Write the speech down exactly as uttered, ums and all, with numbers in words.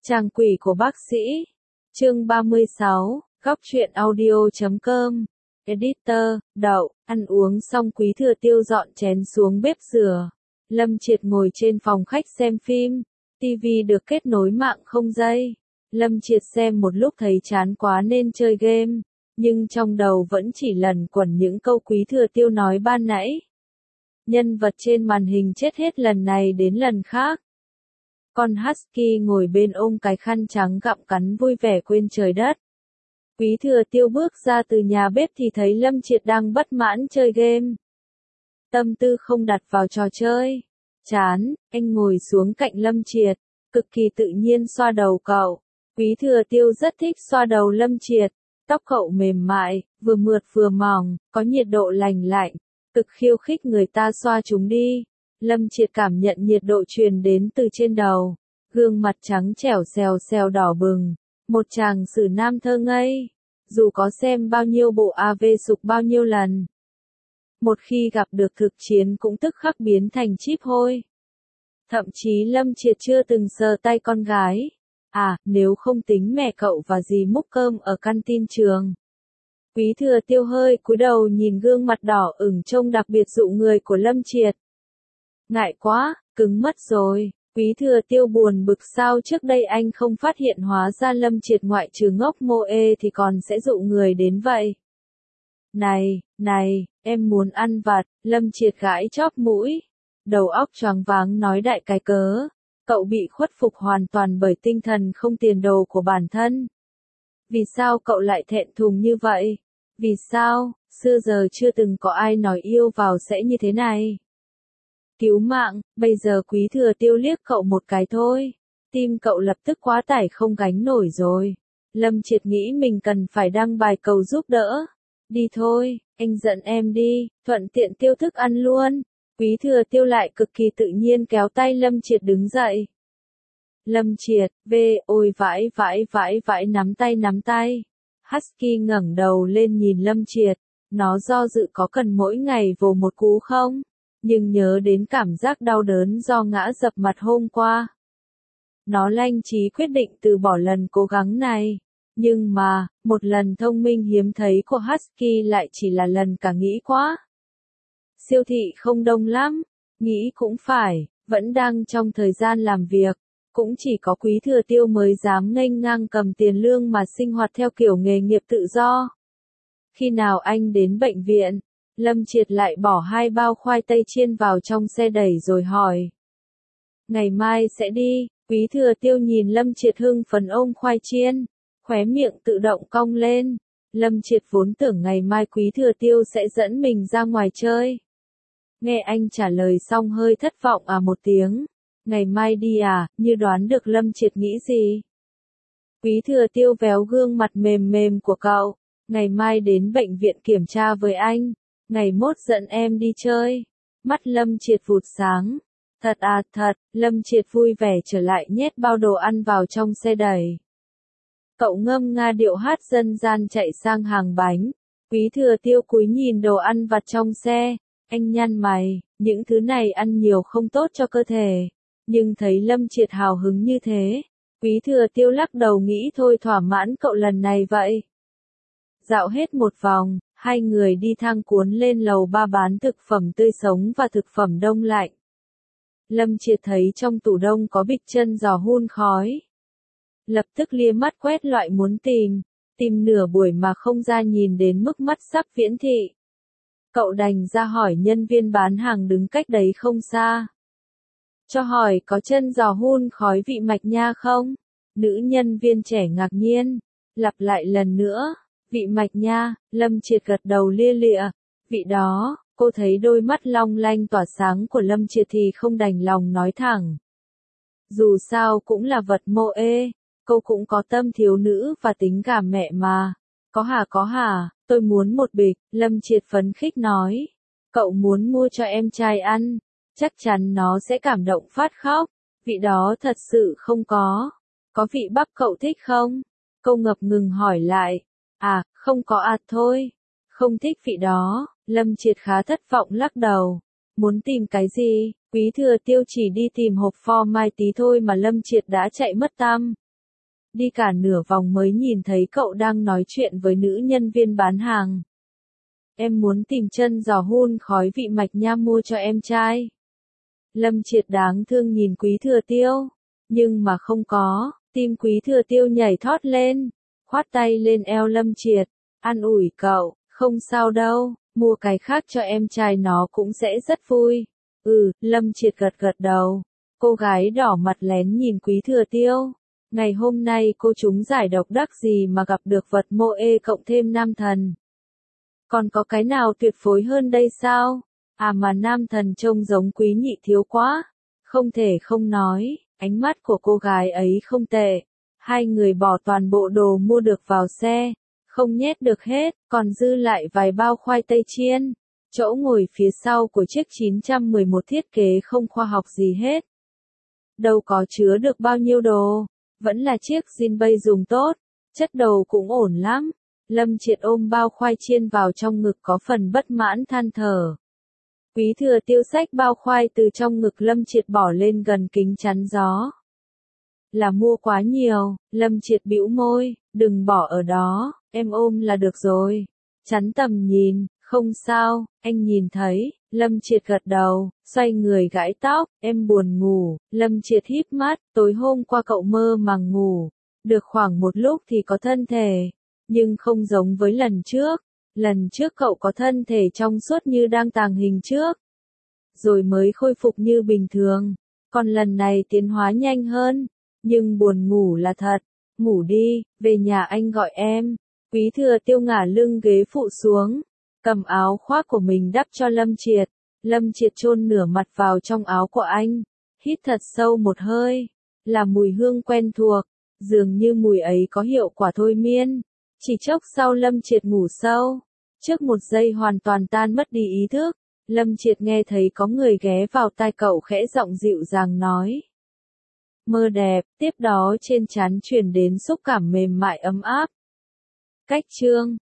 Chàng quỷ của bác sĩ. Chương ba mươi sáu, góc truyện audio chấm com. Editor, Đậu, ăn uống xong Quý Thừa Tiêu dọn chén xuống bếp rửa. Lâm Triệt ngồi trên phòng khách xem phim. Tivi được kết nối mạng không dây. Lâm Triệt xem một lúc thấy chán quá nên chơi game. Nhưng trong đầu vẫn chỉ lẩn quẩn những câu Quý Thừa Tiêu nói ban nãy. Nhân vật trên màn hình chết hết lần này đến lần khác. Con Husky ngồi bên ôm cái khăn trắng gặm cắn vui vẻ quên trời đất. Quý Thừa Tiêu bước ra từ nhà bếp thì thấy Lâm Triệt đang bất mãn chơi game. Tâm tư không đặt vào trò chơi. Chán, anh ngồi xuống cạnh Lâm Triệt, cực kỳ tự nhiên xoa đầu cậu. Quý Thừa Tiêu rất thích xoa đầu Lâm Triệt. Tóc cậu mềm mại, vừa mượt vừa mỏng, có nhiệt độ lành lạnh, cực khiêu khích người ta xoa chúng đi. Lâm Triệt cảm nhận nhiệt độ truyền đến từ trên đầu, gương mặt trắng trẻo xèo xèo đỏ bừng, một chàng sử nam thơ ngây, dù có xem bao nhiêu bộ a vê sục bao nhiêu lần. Một khi gặp được thực chiến cũng tức khắc biến thành chíp hôi. Thậm chí Lâm Triệt chưa từng sờ tay con gái. À, nếu không tính mẹ cậu và dì múc cơm ở canteen trường. Quý Thừa Tiêu hơi cúi đầu nhìn gương mặt đỏ ửng trông đặc biệt dụ người của Lâm Triệt. Ngại quá, cứng mất rồi. Quý Thừa Tiêu buồn bực sao trước đây anh không phát hiện hóa ra Lâm Triệt ngoại trừ ngốc mô ê thì còn sẽ dụ người đến vậy. Này, này, em muốn ăn vặt. Lâm Triệt gãi chóp mũi. Đầu óc choáng váng nói đại cái cớ. Cậu bị khuất phục hoàn toàn bởi tinh thần không tiền đồ của bản thân. Vì sao cậu lại thẹn thùng như vậy? Vì sao, xưa giờ chưa từng có ai nói yêu vào sẽ như thế này? Cứu mạng, bây giờ Quý Thừa Tiêu liếc cậu một cái thôi. Tim cậu lập tức quá tải không gánh nổi rồi. Lâm Triệt nghĩ mình cần phải đăng bài cầu giúp đỡ. Đi thôi, anh dẫn em đi, thuận tiện tiêu thức ăn luôn. Quý Thừa Tiêu lại cực kỳ tự nhiên kéo tay Lâm Triệt đứng dậy. Lâm Triệt, về, ôi vãi vãi vãi vãi nắm tay nắm tay. Husky ngẩng đầu lên nhìn Lâm Triệt, nó do dự có cần mỗi ngày vồ một cú không? Nhưng nhớ đến cảm giác đau đớn do ngã dập mặt hôm qua. Nó lanh trí quyết định từ bỏ lần cố gắng này. Nhưng mà, một lần thông minh hiếm thấy của Husky lại chỉ là lần cả nghĩ quá. Siêu thị không đông lắm, nghĩ cũng phải, vẫn đang trong thời gian làm việc, cũng chỉ có Quý Thừa Tiêu mới dám nghênh ngang cầm tiền lương mà sinh hoạt theo kiểu nghề nghiệp tự do. Khi nào anh đến bệnh viện, Lâm Triệt lại bỏ hai bao khoai tây chiên vào trong xe đẩy rồi hỏi. Ngày mai sẽ đi. Quý Thừa Tiêu nhìn Lâm Triệt hưng phấn ôm khoai chiên, khóe miệng tự động cong lên. Lâm Triệt vốn tưởng ngày mai Quý Thừa Tiêu sẽ dẫn mình ra ngoài chơi. Nghe anh trả lời xong hơi thất vọng à một tiếng. Ngày mai đi à, như đoán được Lâm Triệt nghĩ gì. Quý Thừa Tiêu véo gương mặt mềm mềm của cậu. Ngày mai đến bệnh viện kiểm tra với anh. Ngày mốt dẫn em đi chơi. Mắt Lâm Triệt vụt sáng. Thật à thật, Lâm Triệt vui vẻ trở lại nhét bao đồ ăn vào trong xe đẩy. Cậu ngâm nga điệu hát dân gian chạy sang hàng bánh. Quý Thừa Tiêu cúi nhìn đồ ăn vặt trong xe. Anh nhăn mày, những thứ này ăn nhiều không tốt cho cơ thể. Nhưng thấy Lâm Triệt hào hứng như thế. Quý Thừa Tiêu lắc đầu nghĩ thôi thỏa mãn cậu lần này vậy. Dạo hết một vòng, hai người đi thang cuốn lên lầu ba bán thực phẩm tươi sống và thực phẩm đông lạnh. Lâm Triệt thấy trong tủ đông có bịch chân giò hun khói. Lập tức lia mắt quét loại muốn tìm, tìm nửa buổi mà không ra nhìn đến mức mắt sắp viễn thị. Cậu đành ra hỏi nhân viên bán hàng đứng cách đấy không xa. Cho hỏi có chân giò hun khói vị mạch nha không? Nữ nhân viên trẻ ngạc nhiên, lặp lại lần nữa, vị mạch nha. Lâm Triệt gật đầu lia lịa, vị đó. Cô thấy đôi mắt long lanh tỏa sáng của Lâm Triệt thì không đành lòng nói thẳng. Dù sao cũng là vật mô ê, cô cũng có tâm thiếu nữ và tính cảm mẹ mà. Có hả có hả, tôi muốn một bịch. Lâm Triệt phấn khích nói. Cậu muốn mua cho em trai ăn, chắc chắn nó sẽ cảm động phát khóc. Vị đó thật sự không có. Có vị bắp cậu thích không? Cô ngập ngừng hỏi lại. À, không có à thôi. Không thích vị đó. Lâm Triệt khá thất vọng lắc đầu. Muốn tìm cái gì? Quý Thừa Tiêu chỉ đi tìm hộp phô mai tí thôi mà Lâm Triệt đã chạy mất tăm. đi cả nửa vòng mới nhìn thấy cậu đang nói chuyện với nữ nhân viên bán hàng. Em muốn tìm chân giò hun khói vị mạch nha mua cho em trai. Lâm Triệt đáng thương nhìn Quý Thừa Tiêu, nhưng mà không có, tim Quý Thừa Tiêu nhảy thót lên, khoát tay lên eo Lâm Triệt, an ủi cậu, không sao đâu, mua cái khác cho em trai nó cũng sẽ rất vui. Ừ, Lâm Triệt gật gật đầu, cô gái đỏ mặt lén nhìn Quý Thừa Tiêu. Ngày hôm nay cô chúng giải độc đắc gì mà gặp được vật mô e cộng thêm nam thần. Còn có cái nào tuyệt phối hơn đây sao? À mà nam thần trông giống Quý Nhị Thiếu quá. Không thể không nói, ánh mắt của cô gái ấy không tệ. Hai người bỏ toàn bộ đồ mua được vào xe, không nhét được hết, còn dư lại vài bao khoai tây chiên. Chỗ ngồi phía sau của chiếc chín trăm mười một thiết kế không khoa học gì hết. Đâu có chứa được bao nhiêu đồ, vẫn là chiếc zin bay dùng tốt, chất đầu cũng ổn lắm. Lâm Triệt ôm bao khoai chiên vào trong ngực có phần bất mãn than thở. Quý Thừa Tiêu xách bao khoai từ trong ngực Lâm Triệt bỏ lên gần kính chắn gió. Là mua quá nhiều, Lâm Triệt bĩu môi, đừng bỏ ở đó, em ôm là được rồi. Chắn tầm nhìn, không sao, anh nhìn thấy. Lâm Triệt gật đầu, xoay người gãi tóc, em buồn ngủ. Lâm Triệt híp mắt, tối hôm qua cậu mơ màng ngủ. Được khoảng một lúc thì có thân thể, nhưng không giống với lần trước. Lần trước cậu có thân thể trong suốt như đang tàng hình trước, rồi mới khôi phục như bình thường. Còn lần này tiến hóa nhanh hơn, nhưng buồn ngủ là thật. Ngủ đi, về nhà anh gọi em. Quý Thừa Tiêu ngả lưng ghế phụ xuống, cầm áo khoác của mình đắp cho Lâm Triệt. Lâm Triệt chôn nửa mặt vào trong áo của anh, hít thật sâu một hơi, là mùi hương quen thuộc, dường như mùi ấy có hiệu quả thôi miên. Chỉ chốc sau Lâm Triệt ngủ sâu, trước một giây hoàn toàn tan mất đi ý thức, Lâm Triệt nghe thấy có người ghé vào tai cậu khẽ giọng dịu dàng nói. Mơ đẹp, tiếp đó trên trán truyền đến xúc cảm mềm mại ấm áp. Cách chương